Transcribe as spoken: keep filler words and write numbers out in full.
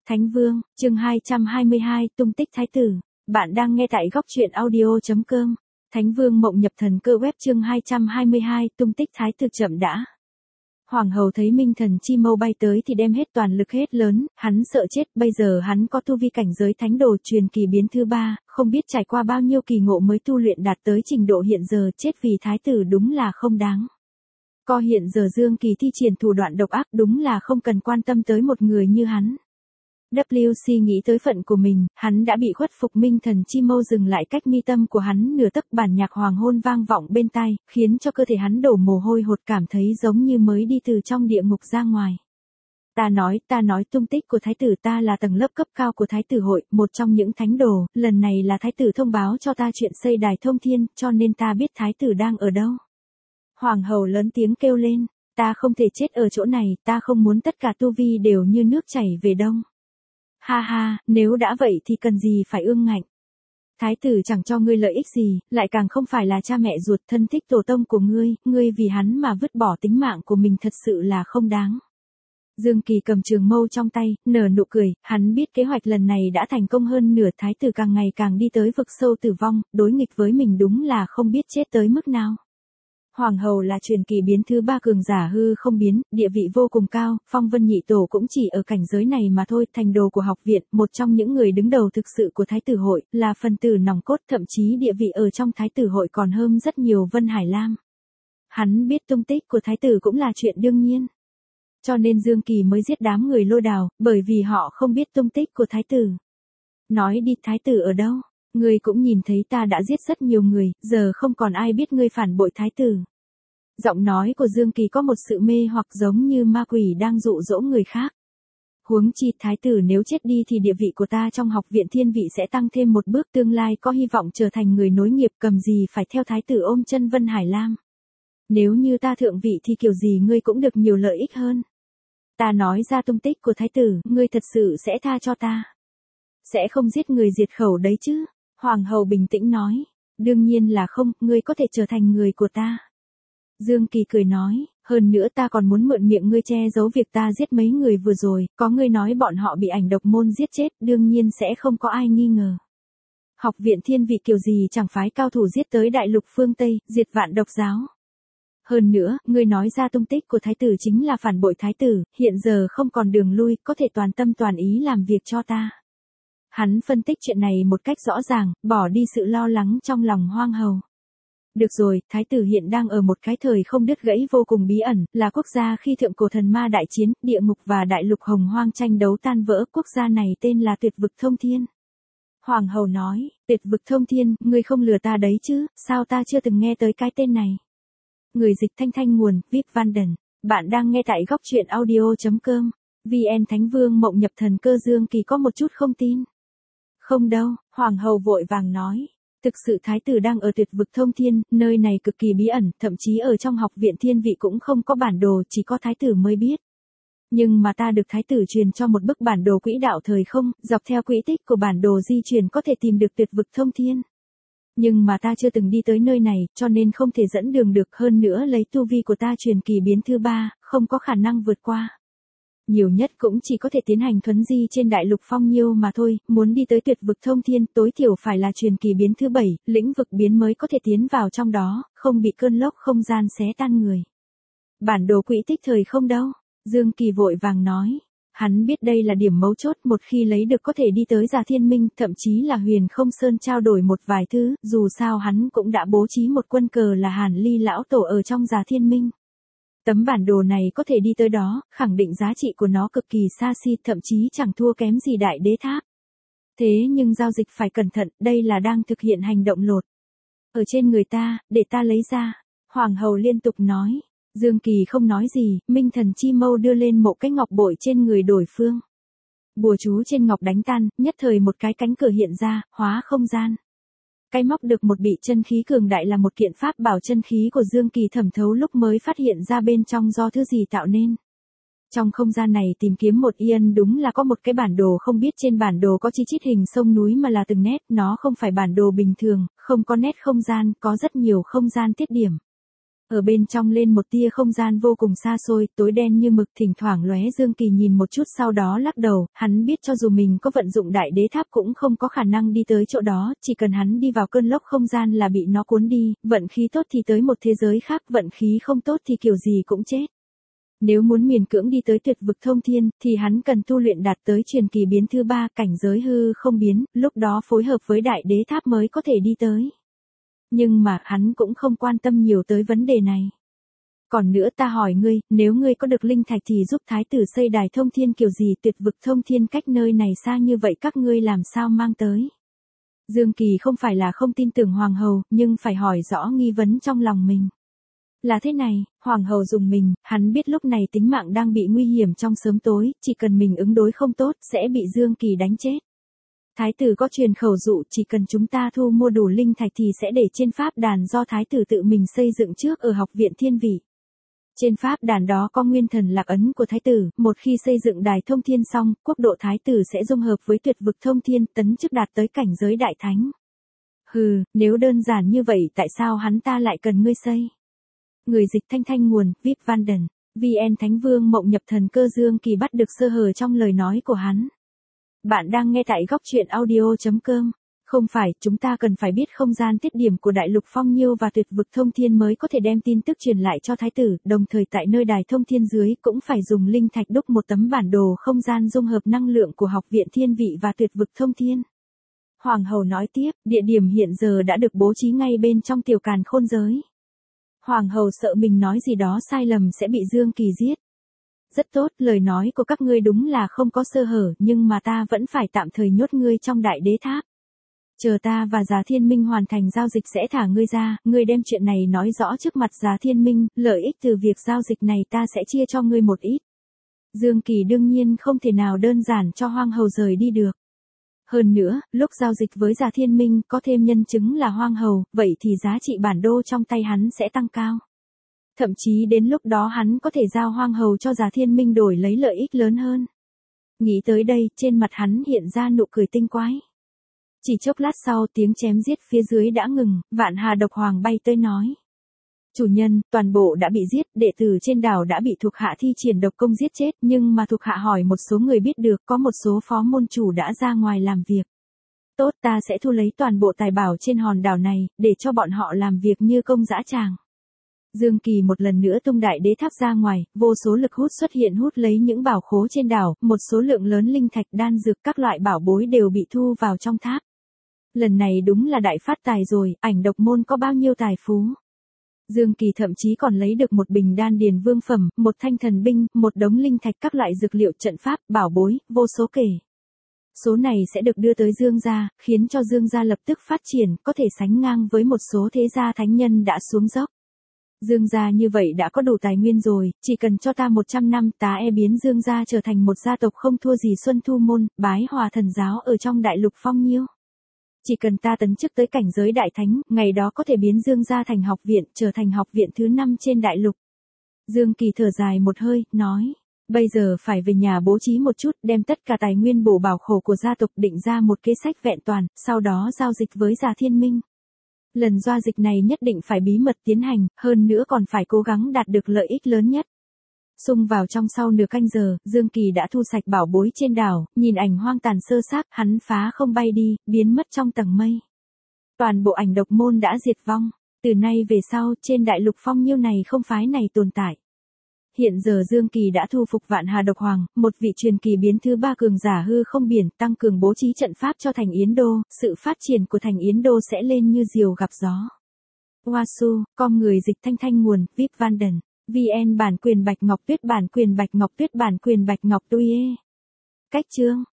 Thánh Vương, chương hai trăm hai mươi hai, tung tích thái tử. Bạn đang nghe tại góc truyện audio.com. Thánh Vương mộng nhập thần cơ web chương hai trăm hai mươi hai, tung tích thái tử chậm đã. Hoàng hậu thấy Minh Thần Chi Mâu bay tới thì đem hết toàn lực hết lớn, hắn sợ chết, bây giờ hắn có tu vi cảnh giới thánh đồ truyền kỳ biến thứ ba, không biết trải qua bao nhiêu kỳ ngộ mới tu luyện đạt tới trình độ hiện giờ, chết vì thái tử đúng là không đáng. Co hiện giờ Dương Kỳ thi triển thủ đoạn độc ác đúng là không cần quan tâm tới một người như hắn. vê kép xê nghĩ tới phận của mình, hắn đã bị khuất phục. Minh Thần Chi Mâu dừng lại cách mi tâm của hắn nửa tấc, bản nhạc hoàng hôn vang vọng bên tai, khiến cho cơ thể hắn đổ mồ hôi hột, cảm thấy giống như mới đi từ trong địa ngục ra ngoài. Ta nói, ta nói tung tích của thái tử, ta là tầng lớp cấp cao của thái tử hội, một trong những thánh đồ, lần này là thái tử thông báo cho ta chuyện xây đài thông thiên, cho nên ta biết thái tử đang ở đâu. Hoàng hậu lớn tiếng kêu lên, ta không thể chết ở chỗ này, ta không muốn tất cả tu vi đều như nước chảy về đông. Ha ha, nếu đã vậy thì cần gì phải ương ngạnh. Thái tử chẳng cho ngươi lợi ích gì, lại càng không phải là cha mẹ ruột thân thích tổ tông của ngươi, ngươi vì hắn mà vứt bỏ tính mạng của mình thật sự là không đáng. Dương Kỳ cầm trường mâu trong tay, nở nụ cười, hắn biết kế hoạch lần này đã thành công hơn nửa, thái tử càng ngày càng đi tới vực sâu tử vong, đối nghịch với mình đúng là không biết chết tới mức nào. Hoàng hậu là truyền kỳ biến thứ ba cường giả hư không biến, địa vị vô cùng cao, Phong Vân Nhị Tổ cũng chỉ ở cảnh giới này mà thôi, thành đồ của học viện, một trong những người đứng đầu thực sự của thái tử hội, là phần tử nòng cốt, thậm chí địa vị ở trong thái tử hội còn hơn rất nhiều Vân Hải Lam. Hắn biết tung tích của thái tử cũng là chuyện đương nhiên. Cho nên Dương Kỳ mới giết đám người Lôi Đào, bởi vì họ không biết tung tích của thái tử. Nói đi, thái tử ở đâu? Ngươi cũng nhìn thấy ta đã giết rất nhiều người, giờ không còn ai biết ngươi phản bội thái tử. Giọng nói của Dương Kỳ có một sự mê hoặc giống như ma quỷ đang dụ dỗ người khác. Huống chi thái tử nếu chết đi thì địa vị của ta trong học viện thiên vị sẽ tăng thêm một bước, tương lai có hy vọng trở thành người nối nghiệp, cầm gì phải theo thái tử ôm chân Vân Hải Lam. Nếu như ta thượng vị thì kiểu gì ngươi cũng được nhiều lợi ích hơn. Ta nói ra tung tích của thái tử, ngươi thật sự sẽ tha cho ta. Sẽ không giết người diệt khẩu đấy chứ? Hoàng hậu bình tĩnh nói, đương nhiên là không, ngươi có thể trở thành người của ta. Dương Kỳ cười nói, hơn nữa ta còn muốn mượn miệng ngươi che giấu việc ta giết mấy người vừa rồi, có ngươi nói bọn họ bị ảnh độc môn giết chết, đương nhiên sẽ không có ai nghi ngờ. Học viện thiên vị kiểu gì chẳng phái cao thủ giết tới đại lục phương Tây, diệt vạn độc giáo. Hơn nữa, ngươi nói ra tung tích của thái tử chính là phản bội thái tử, hiện giờ không còn đường lui, có thể toàn tâm toàn ý làm việc cho ta. Hắn phân tích chuyện này một cách rõ ràng, bỏ đi sự lo lắng trong lòng Hoàng hậu. Được rồi, thái tử hiện đang ở một cái thời không đứt gãy vô cùng bí ẩn, là quốc gia khi thượng cổ thần ma đại chiến, địa ngục và đại lục hồng hoang tranh đấu tan vỡ, quốc gia này tên là Tuyệt Vực Thông Thiên. Hoàng hậu nói, Tuyệt Vực Thông Thiên, ngươi không lừa ta đấy chứ, sao ta chưa từng nghe tới cái tên này. Người dịch Thanh Thanh nguồn, Vip Vanden. Bạn đang nghe tại góc truyện audio.com. vê en Thánh Vương mộng nhập thần cơ. Dương Kỳ có một chút không tin. Không đâu, Hoàng hậu vội vàng nói. Thực sự thái tử đang ở Tuyệt Vực Thông Thiên, nơi này cực kỳ bí ẩn, thậm chí ở trong học viện thiên vị cũng không có bản đồ, chỉ có thái tử mới biết. Nhưng mà ta được thái tử truyền cho một bức bản đồ quỹ đạo thời không, dọc theo quỹ tích của bản đồ di chuyển có thể tìm được Tuyệt Vực Thông Thiên. Nhưng mà ta chưa từng đi tới nơi này, cho nên không thể dẫn đường được, hơn nữa lấy tu vi của ta truyền kỳ biến thứ ba, không có khả năng vượt qua. Nhiều nhất cũng chỉ có thể tiến hành thuấn di trên đại lục phong nhiêu mà thôi, muốn đi tới Tuyệt Vực Thông Thiên tối thiểu phải là truyền kỳ biến thứ bảy, lĩnh vực biến mới có thể tiến vào trong đó, không bị cơn lốc không gian xé tan người. Bản đồ quỹ tích thời không đâu, Dương Kỳ vội vàng nói. Hắn biết đây là điểm mấu chốt, một khi lấy được có thể đi tới Già Thiên Minh, thậm chí là Huyền Không Sơn trao đổi một vài thứ, dù sao hắn cũng đã bố trí một quân cờ là Hàn Ly lão tổ ở trong Già Thiên Minh. Tấm bản đồ này có thể đi tới đó, khẳng định giá trị của nó cực kỳ xa xỉ, thậm chí chẳng thua kém gì Đại Đế Tháp. Thế nhưng giao dịch phải cẩn thận, đây là đang thực hiện hành động lột ở trên người ta, để ta lấy ra. Hoàng hậu liên tục nói. Dương Kỳ không nói gì, Minh Thần Chi Mâu đưa lên một cái ngọc bội trên người đối phương. Bùa chú trên ngọc đánh tan, nhất thời một cái cánh cửa hiện ra, hóa không gian. Cái móc được một bị chân khí cường đại là một kiện pháp bảo chân khí của Dương Kỳ thẩm thấu lúc mới phát hiện ra bên trong do thứ gì tạo nên. Trong không gian này tìm kiếm một yên đúng là có một cái bản đồ, không biết trên bản đồ có chi chít hình sông núi mà là từng nét, nó không phải bản đồ bình thường, không có nét không gian, có rất nhiều không gian tiết điểm. Ở bên trong lên một tia không gian vô cùng xa xôi, tối đen như mực, thỉnh thoảng lóe. Dương Kỳ nhìn một chút sau đó lắc đầu, hắn biết cho dù mình có vận dụng đại đế tháp cũng không có khả năng đi tới chỗ đó, chỉ cần hắn đi vào cơn lốc không gian là bị nó cuốn đi, vận khí tốt thì tới một thế giới khác, vận khí không tốt thì kiểu gì cũng chết. Nếu muốn miền cưỡng đi tới tuyệt vực thông thiên, thì hắn cần tu luyện đạt tới truyền kỳ biến thứ ba, cảnh giới hư không biến, lúc đó phối hợp với đại đế tháp mới có thể đi tới. Nhưng mà, hắn cũng không quan tâm nhiều tới vấn đề này. Còn nữa ta hỏi ngươi, nếu ngươi có được linh thạch thì giúp thái tử xây đài thông thiên kiểu gì, tuyệt vực thông thiên cách nơi này xa như vậy các ngươi làm sao mang tới? Dương Kỳ không phải là không tin tưởng hoàng hậu, nhưng phải hỏi rõ nghi vấn trong lòng mình. Là thế này, hoàng hậu dùng mình, hắn biết lúc này tính mạng đang bị nguy hiểm trong sớm tối, chỉ cần mình ứng đối không tốt, sẽ bị Dương Kỳ đánh chết. Thái tử có truyền khẩu dụ, chỉ cần chúng ta thu mua đủ linh thạch thì sẽ để trên pháp đàn do thái tử tự mình xây dựng trước ở học viện thiên vị. Trên pháp đàn đó có nguyên thần lạc ấn của thái tử, một khi xây dựng đài thông thiên xong, quốc độ thái tử sẽ dung hợp với tuyệt vực thông thiên, tấn chức đạt tới cảnh giới đại thánh. Hừ, nếu đơn giản như vậy tại sao hắn ta lại cần ngươi xây? Người dịch thanh thanh nguồn, vê i pê Vanden, vê en Thánh Vương Mộng Nhập Thần Cơ. Dương Kỳ bắt được sơ hở trong lời nói của hắn. Bạn đang nghe tại góc truyện audio chấm com. Không phải, chúng ta cần phải biết không gian tiết điểm của Đại Lục Phong Nhiêu và tuyệt vực thông thiên mới có thể đem tin tức truyền lại cho thái tử, đồng thời tại nơi đài thông thiên dưới cũng phải dùng linh thạch đúc một tấm bản đồ không gian dung hợp năng lượng của học viện thiên vị và tuyệt vực thông thiên. Hoàng hậu nói tiếp, địa điểm hiện giờ đã được bố trí ngay bên trong tiểu càn khôn giới. Hoàng hậu sợ mình nói gì đó sai lầm sẽ bị Dương Kỳ giết. Rất tốt, lời nói của các ngươi đúng là không có sơ hở, nhưng mà ta vẫn phải tạm thời nhốt ngươi trong đại đế tháp. Chờ ta và Giá Thiên Minh hoàn thành giao dịch sẽ thả ngươi ra, ngươi đem chuyện này nói rõ trước mặt Giá Thiên Minh, lợi ích từ việc giao dịch này ta sẽ chia cho ngươi một ít. Dương Kỳ đương nhiên không thể nào đơn giản cho Hoang Hầu rời đi được. Hơn nữa, lúc giao dịch với Giá Thiên Minh có thêm nhân chứng là Hoang Hầu, vậy thì giá trị bản đô trong tay hắn sẽ tăng cao. Thậm chí đến lúc đó hắn có thể giao Hoang Hầu cho Giá Thiên Minh đổi lấy lợi ích lớn hơn. Nghĩ tới đây, trên mặt hắn hiện ra nụ cười tinh quái. Chỉ chốc lát sau tiếng chém giết phía dưới đã ngừng, Vạn Hà Độc Hoàng bay tới nói. Chủ nhân, toàn bộ đã bị giết, đệ tử trên đảo đã bị thuộc hạ thi triển độc công giết chết, nhưng mà thuộc hạ hỏi một số người biết được có một số phó môn chủ đã ra ngoài làm việc. Tốt, ta sẽ thu lấy toàn bộ tài bảo trên hòn đảo này, để cho bọn họ làm việc như công dã tràng. Dương Kỳ một lần nữa tung đại đế tháp ra ngoài, vô số lực hút xuất hiện hút lấy những bảo khố trên đảo, một số lượng lớn linh thạch đan dược các loại bảo bối đều bị thu vào trong tháp. Lần này đúng là đại phát tài rồi, ảnh độc môn có bao nhiêu tài phú. Dương Kỳ thậm chí còn lấy được một bình đan điền vương phẩm, một thanh thần binh, một đống linh thạch các loại dược liệu trận pháp, bảo bối, vô số kể. Số này sẽ được đưa tới Dương gia, khiến cho Dương gia lập tức phát triển, có thể sánh ngang với một số thế gia thánh nhân đã xuống dốc. Dương gia như vậy đã có đủ tài nguyên rồi, chỉ cần cho ta một trăm năm, tá e biến Dương gia trở thành một gia tộc không thua gì Xuân Thu Môn, Bái Hòa Thần Giáo ở trong Đại Lục Phong Nhiêu. Chỉ cần ta tấn chức tới cảnh giới đại thánh, ngày đó có thể biến Dương gia thành học viện, trở thành học viện thứ năm trên đại lục. Dương Kỳ thở dài một hơi, nói, bây giờ phải về nhà bố trí một chút, đem tất cả tài nguyên bổ bảo khổ của gia tộc định ra một kế sách vẹn toàn, sau đó giao dịch với Giá Thiên Minh. Lần giao dịch này nhất định phải bí mật tiến hành, hơn nữa còn phải cố gắng đạt được lợi ích lớn nhất. Xung vào trong sau nửa canh giờ, Dương Kỳ đã thu sạch bảo bối trên đảo, nhìn ảnh hoang tàn sơ xác, hắn phá không bay đi, biến mất trong tầng mây. Toàn bộ ảnh độc môn đã diệt vong, từ nay về sau, trên Đại Lục Phong Nhiêu này không phái này tồn tại. Hiện giờ Dương Kỳ đã thu phục Vạn Hà Độc Hoàng, một vị truyền kỳ biến thứ ba cường giả hư không biển, tăng cường bố trí trận pháp cho thành Yến Đô, sự phát triển của thành Yến Đô sẽ lên như diều gặp gió. Wasu, com người dịch thanh thanh nguồn, vê i pê Vanden, vê en bản quyền Bạch Ngọc Tuyết bản quyền Bạch Ngọc Tuyết bản quyền Bạch Ngọc Tuye. Cách chương